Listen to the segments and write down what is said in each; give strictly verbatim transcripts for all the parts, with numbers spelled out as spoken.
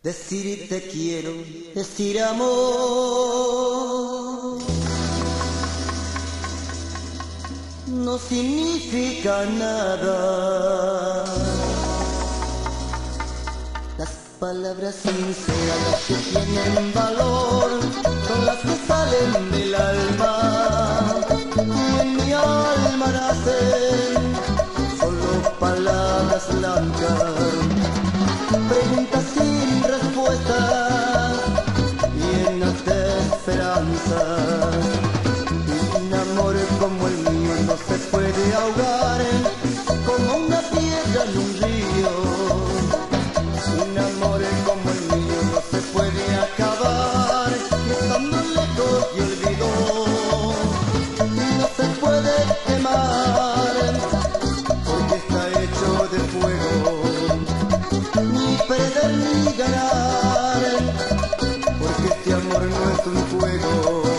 Decir te quiero, decir amor, no significa nada. Las palabras sinceras, las que tienen valor, son las que salen del alma. Y en mi alma nacen solo palabras blancas, preguntas sin respuestas, llenas de esperanzas. Un amor como el mío no se puede ahogar como una piedra en un río. Un amor como el mío no se puede acabar estando lejos y olvido. No se puede quemar porque está hecho de fuego, ni perder ni ganar, porque este amor no es un juego.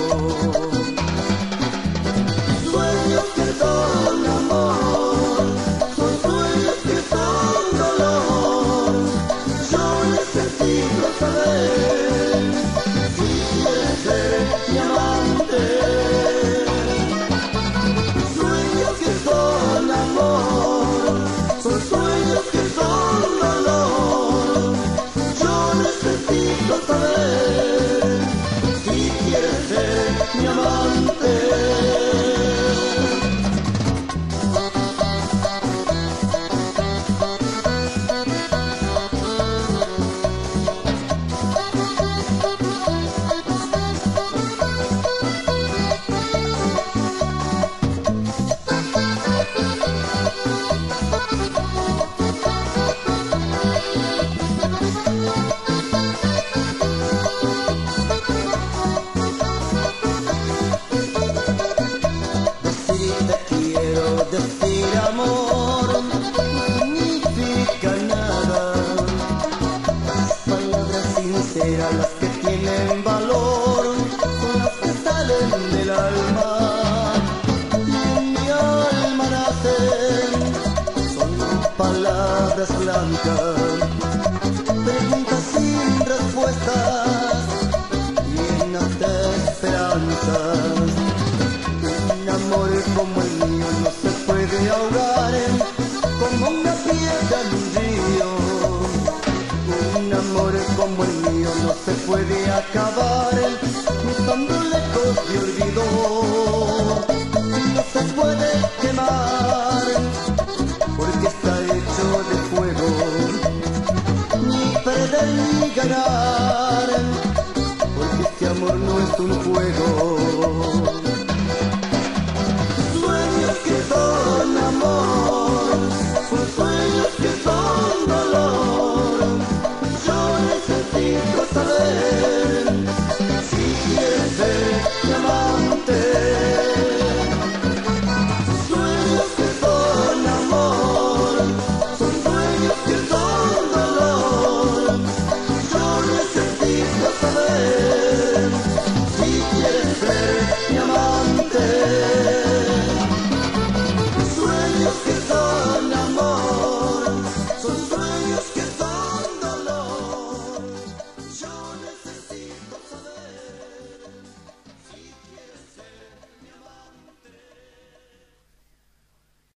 Sueños que son amor, son sueños que son dolor. Yo necesito saber si quieres ser mi amante. Sueños que son amor, son sueños que son dolor. Yo necesito saber si quieres ser mi amante. Decir amor no significa nada. Las palabras sinceras, las que tienen valor, son las que salen del alma. Y en mi alma nacen solo palabras blancas, preguntas sin respuestas, llenas de esperanzas. Un amor como el mío no se puede ahogar como una piedra en un río. Un amor como el mío no se puede acabar estando lejos de olvido. No se puede quemar porque está hecho de fuego, ni perder ni ganar, porque este amor no es un juego.